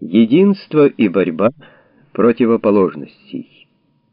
Единство и борьба противоположностей.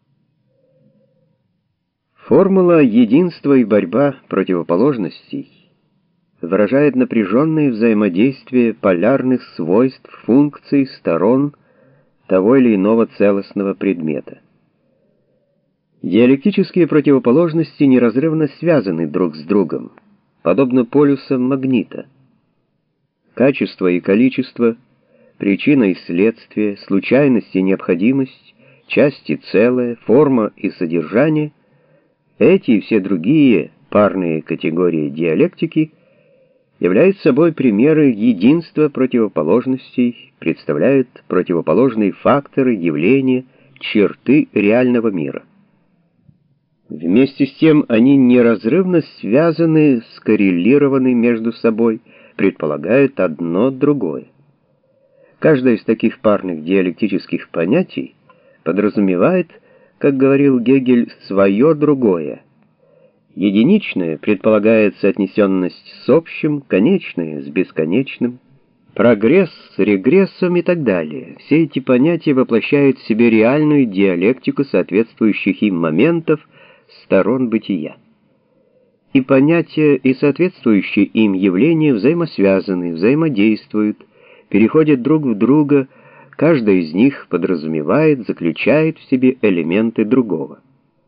Формула «единство и борьба противоположностей» выражает напряженное взаимодействие полярных свойств, функций, сторон того или иного целостного предмета. Диалектические противоположности неразрывно связаны друг с другом, подобно полюсам магнита. Качество и количество, причина и следствие, случайность и необходимость, часть и целое, форма и содержание — эти и все другие парные категории диалектики являются собой примеры единства противоположностей, представляют противоположные факторы, явления, черты реального мира. Вместе с тем они неразрывно связаны, скоррелированы между собой, предполагают одно другое. Каждое из таких парных диалектических понятий подразумевает, как говорил Гегель, свое другое. Единичное предполагает соотнесенность с общим, конечное с бесконечным, прогресс с регрессом и так далее. Все эти понятия воплощают в себе реальную диалектику соответствующих им моментов, сторон бытия. И понятия, и соответствующие им явления взаимосвязаны, взаимодействуют, переходят друг в друга, каждая из них подразумевает, заключает в себе элементы другого.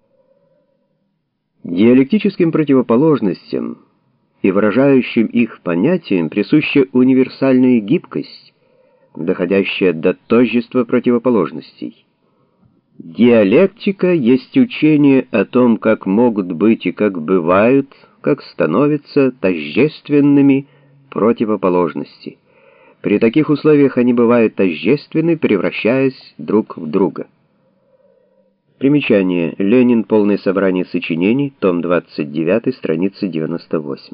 Диалектическим противоположностям и выражающим их понятиям присуща универсальная гибкость, доходящая до тождества противоположностей. Диалектика есть учение о том, как могут быть и как бывают, как становятся тождественными противоположности. При таких условиях они бывают тождественны, превращаясь друг в друга. Примечание. Ленин. Полное собрание сочинений. Том 29, страница 98.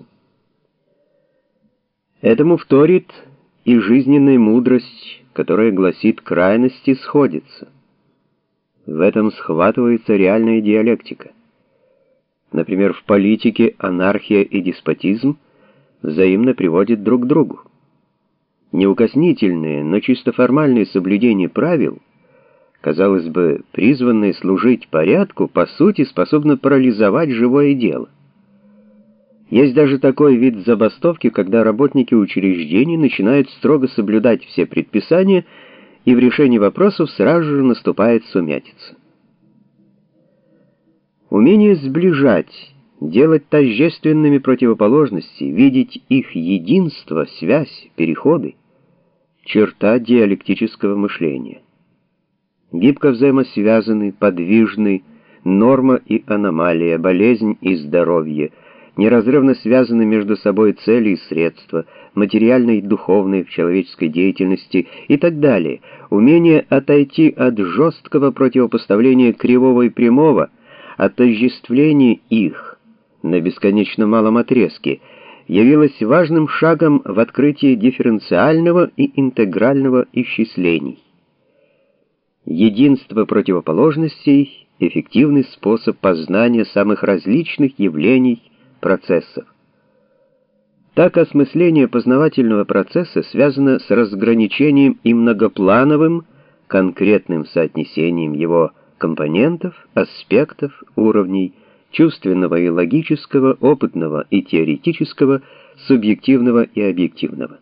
Этому вторит и жизненная мудрость, которая гласит: крайности сходятся. В этом схватывается реальная диалектика. Например, в политике анархия и деспотизм взаимно приводят друг к другу. Неукоснительное, но чисто формальное соблюдение правил, казалось бы, призванное служить порядку, по сути способно парализовать живое дело. Есть даже такой вид забастовки, когда работники учреждений начинают строго соблюдать все предписания, и в решении вопросов сразу же наступает сумятица. Умение сближать, делать тождественными противоположности, видеть их единство, связь, переходы — черта диалектического мышления. Гибко взаимосвязаны, подвижны норма и аномалия, болезнь и здоровье, неразрывно связаны между собой цели и средства, материальное и духовное в человеческой деятельности и так далее. Умение отойти от жесткого противопоставления кривого и прямого, отождествления их на бесконечно малом отрезке, явилось важным шагом в открытии дифференциального и интегрального исчислений. Единство противоположностей — эффективный способ познания самых различных явлений, процессов. Так осмысление познавательного процесса связано с разграничением и многоплановым, конкретным соотнесением его компонентов, аспектов, уровней, чувственного и логического, опытного и теоретического, субъективного и объективного.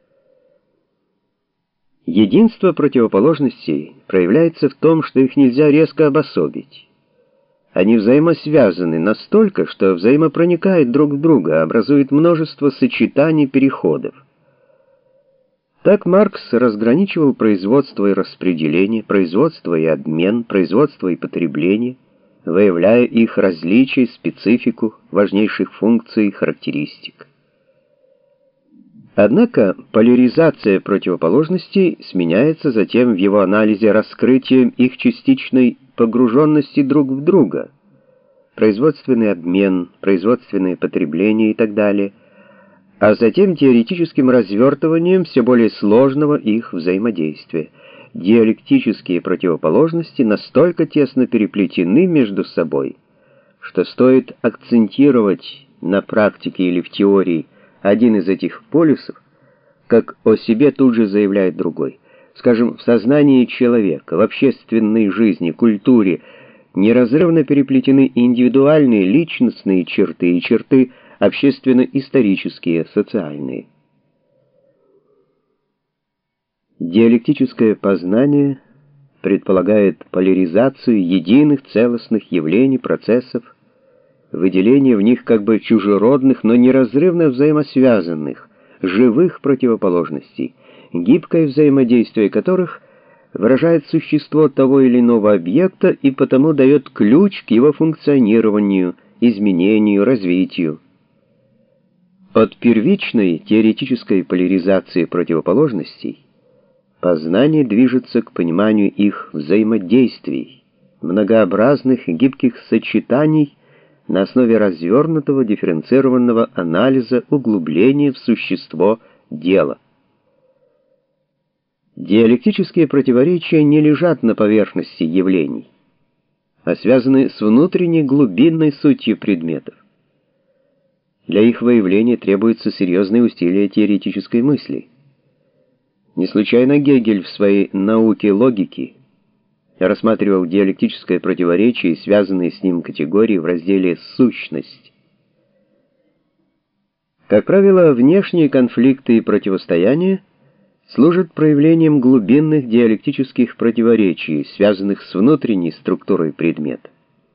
Единство противоположностей проявляется в том, что их нельзя резко обособить. Они взаимосвязаны настолько, что взаимопроникают друг в друга, образуют множество сочетаний, переходов. Так Маркс разграничивал производство и распределение, производство и обмен, производство и потребление, выявляя их различия, специфику, важнейших функций и характеристик. Однако поляризация противоположностей сменяется затем в его анализе раскрытием их частичной погруженности друг в друга, производственный обмен, производственное потребление и так далее, а затем теоретическим развертыванием все более сложного их взаимодействия. Диалектические противоположности настолько тесно переплетены между собой, что стоит акцентировать на практике или в теории один из этих полюсов, как о себе тут же заявляет другой. скажем, в сознании человека, в общественной жизни, культуре, неразрывно переплетены индивидуальные личностные черты и черты общественно-исторические, социальные. Диалектическое познание предполагает поляризацию единых целостных явлений, процессов, выделение в них как бы чужеродных, но неразрывно взаимосвязанных, живых противоположностей, гибкое взаимодействие которых выражает существо того или иного объекта и потому дает ключ к его функционированию, изменению, развитию. От первичной теоретической поляризации противоположностей познание движется к пониманию их взаимодействий, многообразных и гибких сочетаний на основе развернутого дифференцированного анализа, углубления в существо дела. Диалектические противоречия не лежат на поверхности явлений, а связаны с внутренней глубинной сутью предметов. Для их выявления требуются серьезные усилия теоретической мысли. Не случайно Гегель в своей «Науке логики» рассматривал диалектическое противоречие и связанные с ним категории в разделе «Сущность». Как правило, внешние конфликты и противостояния служат проявлением глубинных диалектических противоречий, связанных с внутренней структурой предмета.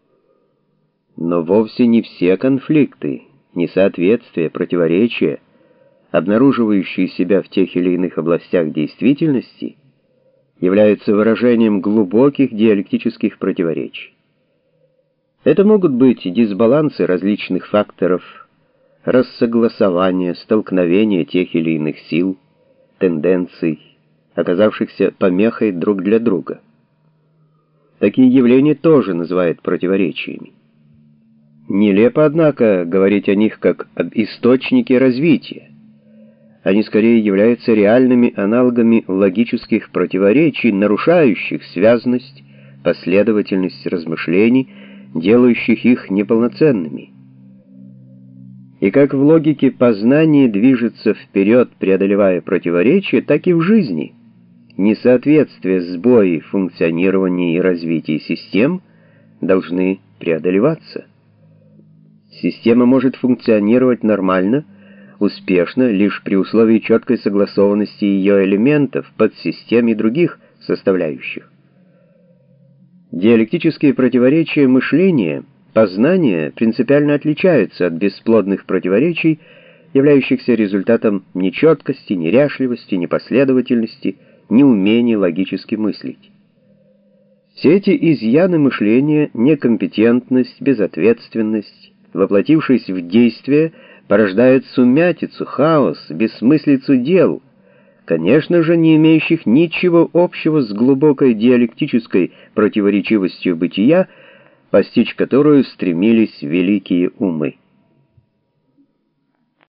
Но вовсе не все конфликты, несоответствия, противоречия, обнаруживающие себя в тех или иных областях действительности, являются выражением глубоких диалектических противоречий. Это могут быть дисбалансы различных факторов, рассогласования, столкновения тех или иных сил, тенденций, оказавшихся помехой друг для друга. Такие явления тоже называют противоречиями. Нелепо, однако, говорить о них как об источнике развития. Они скорее являются реальными аналогами логических противоречий, нарушающих связность, последовательность размышлений, делающих их неполноценными. И как в логике познание движется вперед, преодолевая противоречия, так и в жизни несоответствия, сбои в функционировании и развитии систем должны преодолеваться. Система может функционировать нормально, успешно, лишь при условии четкой согласованности ее элементов, подсистем и других составляющих. Диалектические противоречия мышления, познания принципиально отличаются от бесплодных противоречий, являющихся результатом нечеткости, неряшливости, непоследовательности, неумения логически мыслить. Все эти изъяны мышления, некомпетентность, безответственность, воплотившись в действие, порождают сумятицу, хаос, бессмыслицу дел, конечно же, не имеющих ничего общего с глубокой диалектической противоречивостью бытия, постичь которую стремились великие умы.